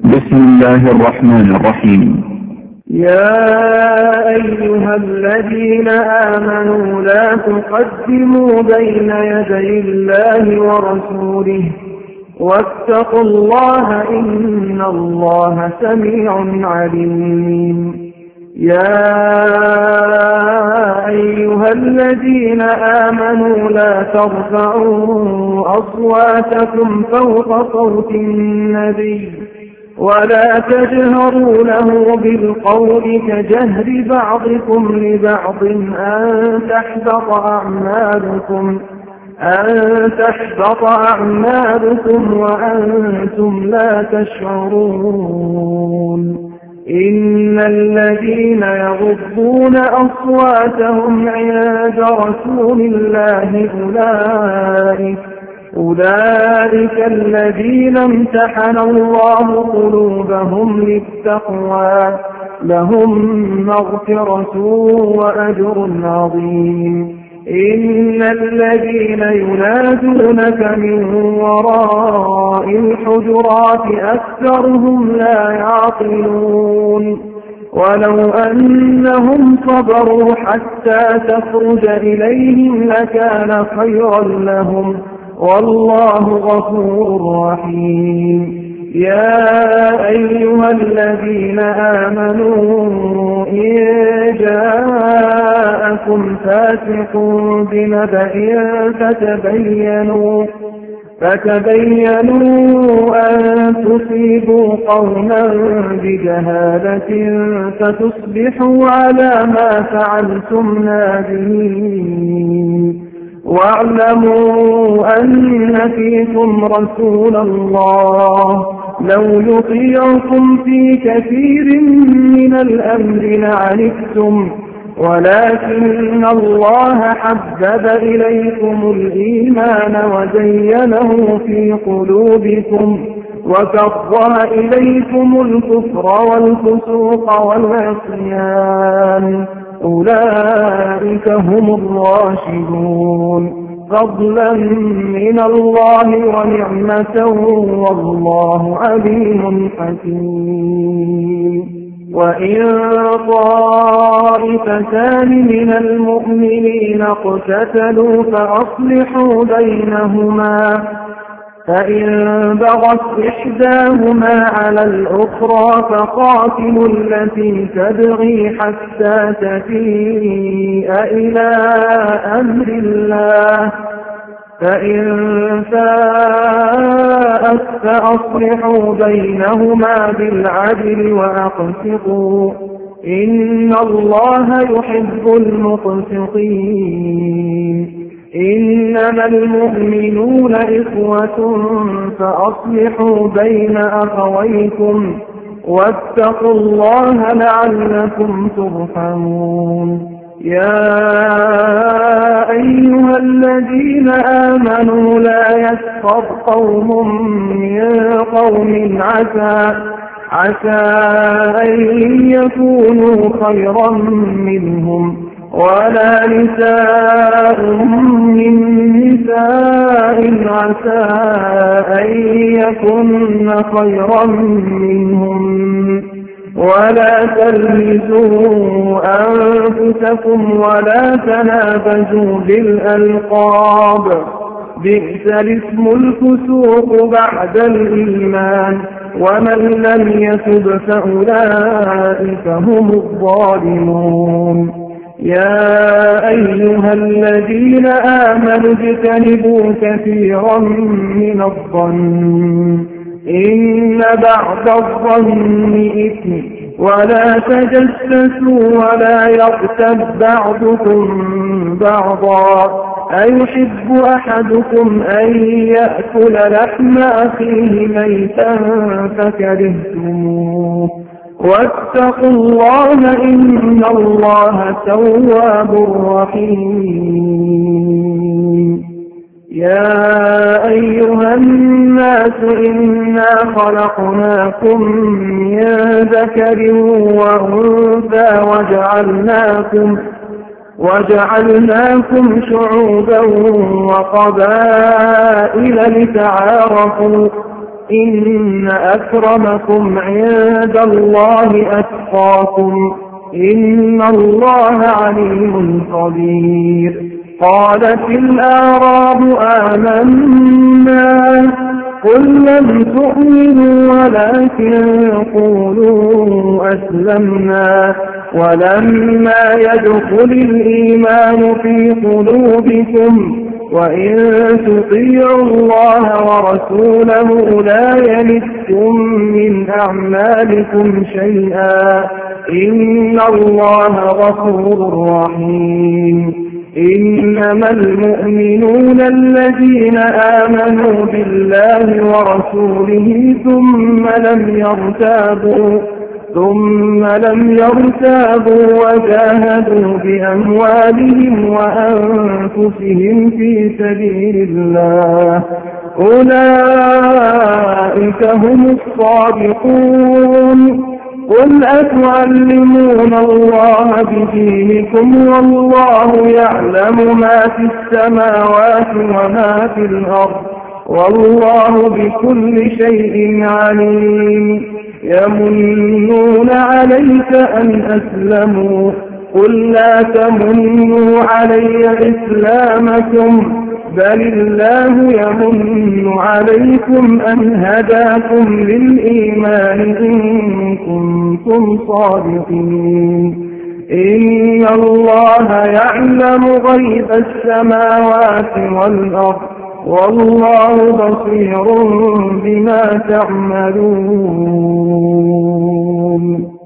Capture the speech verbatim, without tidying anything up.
بسم الله الرحمن الرحيم. يا أيها الذين آمنوا لا تقدموا بين يدي الله ورسوله واتقوا الله إن الله سميع عليم. يا أيها الذين آمنوا لا ترفعوا أصواتكم فوق صوت النبي ولا تجهروا له بالقول كجهر بعضكم لبعض أن تحبط أعمالكم أن تحبط أعمالكم وأنتم لا تشعرون. إن الذين يغضون أصواتهم عند رسول الله أولئك أولئك الذين امتحن الله قلوبهم للتقوى لهم مغفرة وأجر عظيم. إن الذين ينادونك من وراء الحجرات أكثرهم لا يعقلون. ولو أنهم صبروا حتى تخرج إليهم لكان خيرا لهم والله غفور رحيم. يا أيها الذين آمنوا إن جاءكم فاسق بنبأ فتبينوا فتبينوا أن تصيبوا قوما بجهالة فتصبحوا على ما فعلتم نادمين. واعلموا أن فيكم رسول الله لو يطيعكم في كثير من الأمر لعنتم ولكن الله حبب إليكم الإيمان وزينه في قلوبكم وكره إليكم الكفر والفسوق والعصيان أولئك هم الراشدون فضلا من الله ونعمة والله عليم حكيم. وإن طائفتان من المؤمنين اقتتلوا فأصلحوا بينهما فإن بغت إحداهما على الأخرى فقاتلوا التي تبغي حتى تفيء إلى أمر الله فإن فاءت فأصلحوا بينهما بالعدل وأقسطوا إن الله يحب المقسطين. إنما المؤمنون إخوة فأصلحوا بين أخويكم واتقوا الله لعلكم ترحمون. يا أيها الذين آمنوا لا يسخر قوم من قوم عسى عسى أن يكونوا خيرا منهم ولا نساء من نساء عسى أن يكن خيرا منهم ولا تلمزوا أنفسكم ولا تنابزوا بالألقاب بئس الاسم الفسوق بعد الإيمان ومن لم يتب فأولئك هم الظالمون. يا أيها الذين آمنوا اجتنبوا كثيرا من الظن إن بعض الظن إثم ولا تجسسوا ولا يغتب بعضكم بعضا أيحب أحدكم أن يأكل لحم أخيه ميتا فكرهتموه واتقوا الله إن الله تواب رحيم. يا أيها الناس إنا خلقناكم من ذكر وأنثى وجعلناكم وجعلناكم شعوبا وقبائل لتعارفوا إن أكرمكم عند الله أتقاكم إن الله عليم خبير. قالت الأعراب آمنا قل لم تؤمنوا ولكن قولوا أسلمنا ولما يدخل الإيمان في قلوبكم وإن تطيعوا الله ورسوله لا يلدكم من أعمالكم شيئا إن الله غفور رحيم. إنما المؤمنون الذين آمنوا بالله ورسوله ثم لم يرتابوا ثم لم يرتابوا وجاهدوا بأموالهم وأنفسهم في سبيل الله أولئك هم الصادقون. قل أتعلمون الله بدينكم والله يعلم ما في السماوات وما في الأرض والله بكل شيء عليم. يمنون عليك أن أسلموا قل لا تمنوا علي إسلامكم بل الله يمن عليكم أن هداكم للإيمان إن كنتم صادقين. إن الله يعلم غيب السماوات والأرض والله بصير بما تعملون.